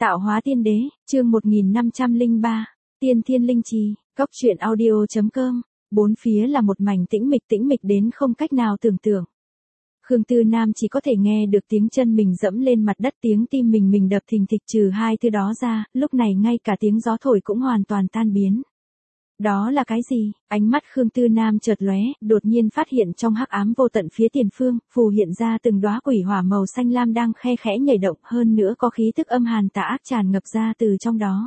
Tạo hóa tiên đế, chương 1503, tiên thiên linh trì, cốc truyện audio.com, bốn phía là một mảnh tĩnh mịch đến không cách nào tưởng tượng. Khương Tư Nam chỉ có thể nghe được tiếng chân mình dẫm lên mặt đất, tiếng tim mình đập thình thịch, trừ hai thứ đó ra, lúc này ngay cả tiếng gió thổi cũng hoàn toàn tan biến. Đó là cái gì? Ánh mắt Khương Tư Nam chợt lóe, đột nhiên phát hiện trong hắc ám vô tận phía tiền phương, phù hiện ra từng đóa quỷ hỏa màu xanh lam đang khe khẽ nhảy động, hơn nữa có khí tức âm hàn tà ác tràn ngập ra từ trong đó.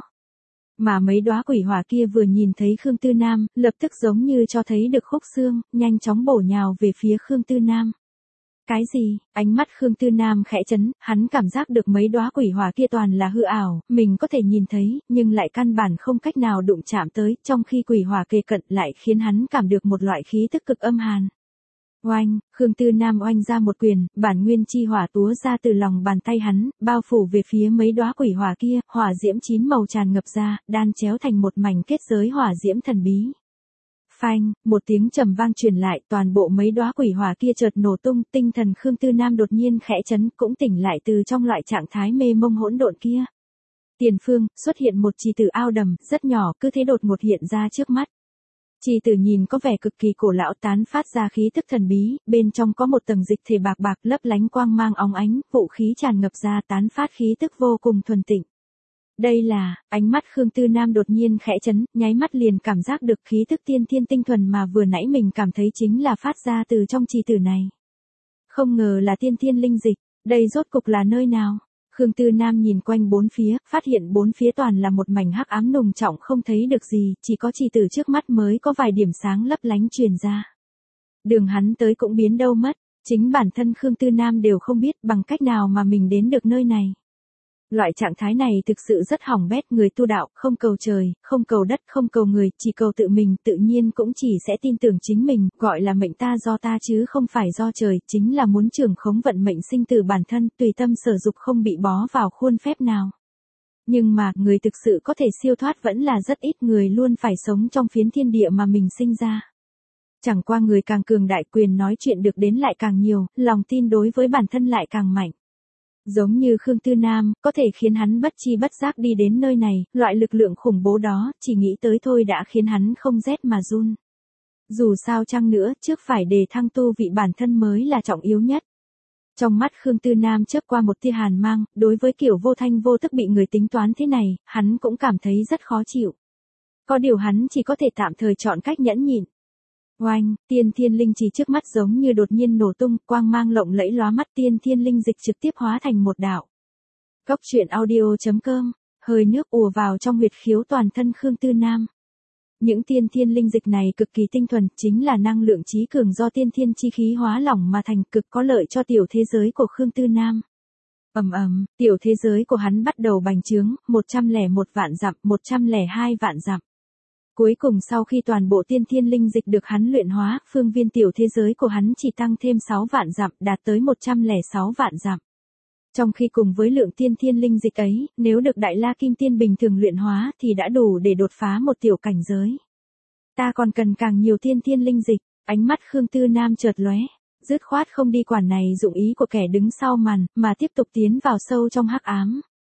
Mà mấy đóa quỷ hỏa kia vừa nhìn thấy Khương Tư Nam, lập tức giống như cho thấy được khúc xương, nhanh chóng bổ nhào về phía Khương Tư Nam. Cái gì? Ánh mắt Khương Tư Nam khẽ chấn, hắn cảm giác được mấy đóa quỷ hỏa kia toàn là hư ảo, mình có thể nhìn thấy, nhưng lại căn bản không cách nào đụng chạm tới, trong khi quỷ hỏa kề cận lại khiến hắn cảm được một loại khí tức cực âm hàn. Oanh, Khương Tư Nam oanh ra một quyền, bản nguyên chi hỏa túa ra từ lòng bàn tay hắn, bao phủ về phía mấy đóa quỷ hỏa kia, hỏa diễm chín màu tràn ngập ra, đan chéo thành một mảnh kết giới hỏa diễm thần bí. Phanh, một tiếng trầm vang truyền lại, toàn bộ mấy đóa quỷ hỏa kia chợt nổ tung, tinh thần Khương Tư Nam đột nhiên khẽ chấn, cũng tỉnh lại từ trong loại trạng thái mê mông hỗn độn kia. Tiền phương, xuất hiện một trì tử ao đầm, rất nhỏ, cứ thế đột ngột hiện ra trước mắt. Trì tử nhìn có vẻ cực kỳ cổ lão, tán phát ra khí tức thần bí, bên trong có một tầng dịch thể bạc bạc lấp lánh quang mang óng ánh, vũ khí tràn ngập ra tán phát khí tức vô cùng thuần tịnh. Đây là, ánh mắt Khương Tư Nam đột nhiên khẽ chấn, nháy mắt liền cảm giác được khí tức tiên thiên tinh thuần mà vừa nãy mình cảm thấy chính là phát ra từ trong trì tử này. Không ngờ là tiên thiên linh dịch, đây rốt cục là nơi nào? Khương Tư Nam nhìn quanh bốn phía, phát hiện bốn phía toàn là một mảnh hắc ám nùng trọng, không thấy được gì, chỉ có trì tử trước mắt mới có vài điểm sáng lấp lánh truyền ra. Đường hắn tới cũng biến đâu mất, chính bản thân Khương Tư Nam đều không biết bằng cách nào mà mình đến được nơi này. Loại trạng thái này thực sự rất hỏng bét, người tu đạo, không cầu trời, không cầu đất, không cầu người, chỉ cầu tự mình, tự nhiên cũng chỉ sẽ tin tưởng chính mình, gọi là mệnh ta do ta chứ không phải do trời, chính là muốn trưởng khống vận mệnh sinh tử bản thân, tùy tâm sở dục không bị bó vào khuôn phép nào. Nhưng mà, người thực sự có thể siêu thoát vẫn là rất ít, người luôn phải sống trong phiến thiên địa mà mình sinh ra. Chẳng qua người càng cường đại, quyền nói chuyện được đến lại càng nhiều, lòng tin đối với bản thân lại càng mạnh. Giống như Khương Tư Nam, có thể khiến hắn bất chi bất giác đi đến nơi này, loại lực lượng khủng bố đó, chỉ nghĩ tới thôi đã khiến hắn không rét mà run. Dù sao chăng nữa, trước phải đề thăng tu vị bản thân mới là trọng yếu nhất. Trong mắt Khương Tư Nam chớp qua một tia hàn mang, đối với kiểu vô thanh vô tức bị người tính toán thế này, hắn cũng cảm thấy rất khó chịu. Có điều hắn chỉ có thể tạm thời chọn cách nhẫn nhịn. Oanh, tiên thiên linh trì trước mắt giống như đột nhiên nổ tung, quang mang lộng lẫy lóa mắt, tiên thiên linh dịch trực tiếp hóa thành một đạo. Cốc truyện audio.com, hơi nước ùa vào trong huyệt khiếu toàn thân Khương Tư Nam. Những tiên thiên linh dịch này cực kỳ tinh thuần, chính là năng lượng trí cường do tiên thiên chi khí hóa lỏng mà thành, cực có lợi cho tiểu thế giới của Khương Tư Nam. Tiểu thế giới của hắn bắt đầu bành trướng, 101 vạn dặm, 102 vạn dặm. Cuối cùng sau khi toàn bộ tiên thiên linh dịch được hắn luyện hóa, phương viên tiểu thế giới của hắn chỉ tăng thêm 6 vạn dặm, đạt tới 106 vạn dặm. Trong khi cùng với lượng tiên thiên linh dịch ấy, nếu được Đại La Kim Tiên bình thường luyện hóa thì đã đủ để đột phá một tiểu cảnh giới. Ta còn cần càng nhiều tiên thiên linh dịch, ánh mắt Khương Tư Nam chợt lóe, dứt khoát không đi quản này dụng ý của kẻ đứng sau màn, mà tiếp tục tiến vào sâu trong hắc ám.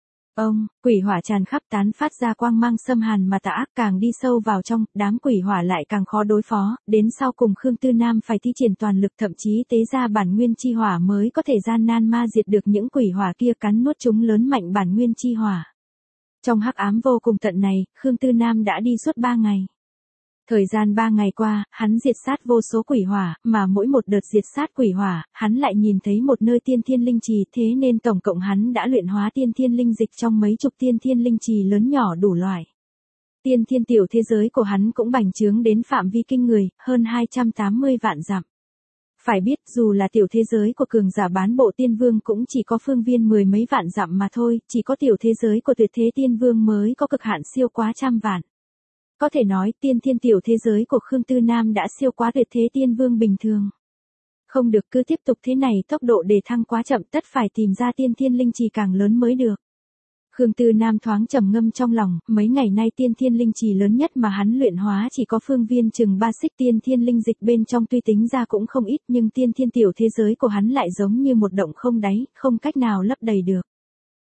Quỷ hỏa tràn khắp tán phát ra quang mang xâm hàn mà tà ác, càng đi sâu vào trong, đám quỷ hỏa lại càng khó đối phó, đến sau cùng Khương Tư Nam phải thi triển toàn lực, thậm chí tế ra bản nguyên chi hỏa mới có thể gian nan ma diệt được những quỷ hỏa kia, cắn nuốt chúng lớn mạnh bản nguyên chi hỏa. Trong hắc ám vô cùng tận này, Khương Tư Nam đã đi suốt 3 ngày. Thời gian 3 ngày qua, hắn diệt sát vô số quỷ hỏa, mà mỗi một đợt diệt sát quỷ hỏa, hắn lại nhìn thấy một nơi tiên thiên linh trì, thế nên tổng cộng hắn đã luyện hóa tiên thiên linh dịch trong mấy chục tiên thiên linh trì lớn nhỏ đủ loại. Tiên thiên tiểu thế giới của hắn cũng bành trướng đến phạm vi kinh người, hơn 280 vạn dặm. Phải biết dù là tiểu thế giới của cường giả bán bộ tiên vương cũng chỉ có phương viên 10 mấy vạn dặm mà thôi, chỉ có tiểu thế giới của tuyệt thế tiên vương mới có cực hạn siêu quá trăm vạn. Có thể nói tiên thiên tiểu thế giới của Khương Tư Nam đã siêu quá tuyệt thế tiên vương bình thường. Không được, cứ tiếp tục thế này tốc độ đề thăng quá chậm, tất phải tìm ra tiên thiên linh trì càng lớn mới được. Khương Tư Nam thoáng trầm ngâm trong lòng, mấy ngày nay tiên thiên linh trì lớn nhất mà hắn luyện hóa chỉ có phương viên chừng 3 xích, tiên thiên linh dịch bên trong tuy tính ra cũng không ít, nhưng tiên thiên tiểu thế giới của hắn lại giống như một động không đáy, không cách nào lấp đầy được.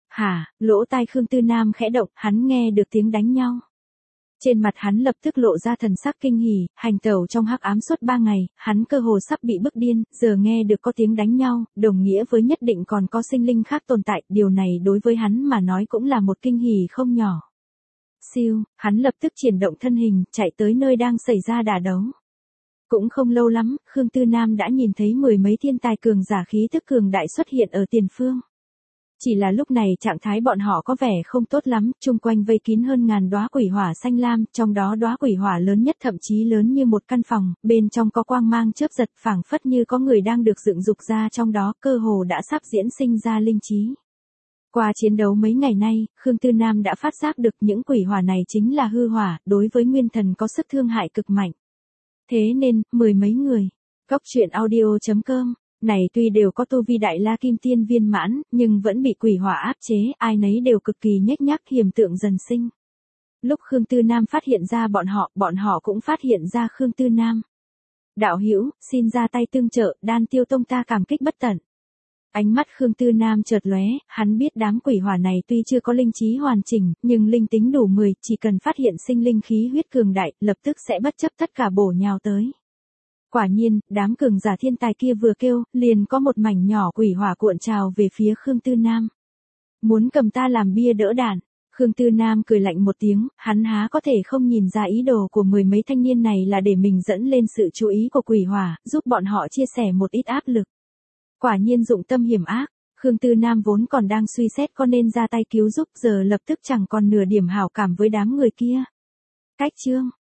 Hả, lỗ tai Khương Tư Nam khẽ động, hắn nghe được tiếng đánh nhau. Trên mặt hắn lập tức lộ ra thần sắc kinh hỉ, hành tẩu trong hắc ám suốt 3 ngày, hắn cơ hồ sắp bị bức điên, giờ nghe được có tiếng đánh nhau, đồng nghĩa với nhất định còn có sinh linh khác tồn tại, điều này đối với hắn mà nói cũng là một kinh hỉ không nhỏ. Siêu, hắn lập tức chuyển động thân hình, chạy tới nơi đang xảy ra đả đấu. Cũng không lâu lắm, Khương Tư Nam đã nhìn thấy mười mấy thiên tài cường giả khí tức cường đại xuất hiện ở tiền phương. Chỉ là lúc này trạng thái bọn họ có vẻ không tốt lắm, chung quanh vây kín hơn ngàn đóa quỷ hỏa xanh lam, trong đó đóa quỷ hỏa lớn nhất thậm chí lớn như một căn phòng, bên trong có quang mang chớp giật phảng phất như có người đang được dựng dục ra trong đó, cơ hồ đã sắp diễn sinh ra linh trí. Qua chiến đấu mấy ngày nay, Khương Tư Nam đã phát giác được những quỷ hỏa này chính là hư hỏa, đối với nguyên thần có sức thương hại cực mạnh. Thế nên, mười mấy người, Cóc Truyện Audio.com, này tuy đều có tu vi đại la kim tiên viên mãn, nhưng vẫn bị quỷ hỏa áp chế, ai nấy đều cực kỳ nhếch nhác hiểm tượng dần sinh. Lúc Khương Tư Nam phát hiện ra bọn họ cũng phát hiện ra Khương Tư Nam. Đạo hữu, xin ra tay tương trợ, Đan Tiêu Tông ta cảm kích bất tận. Ánh mắt Khương Tư Nam chợt lóe, hắn biết đám quỷ hỏa này tuy chưa có linh trí hoàn chỉnh, nhưng linh tính đủ 10, chỉ cần phát hiện sinh linh khí huyết cường đại, lập tức sẽ bất chấp tất cả bổ nhào tới. Quả nhiên, đám cường giả thiên tài kia vừa kêu, liền có một mảnh nhỏ quỷ hỏa cuộn trào về phía Khương Tư Nam. Muốn cầm ta làm bia đỡ đạn. Khương Tư Nam cười lạnh một tiếng, hắn há có thể không nhìn ra ý đồ của mười mấy thanh niên này là để mình dẫn lên sự chú ý của quỷ hỏa, giúp bọn họ chia sẻ một ít áp lực. Quả nhiên dụng tâm hiểm ác, Khương Tư Nam vốn còn đang suy xét có nên ra tay cứu giúp, giờ lập tức chẳng còn nửa điểm hảo cảm với đám người kia. Cách chương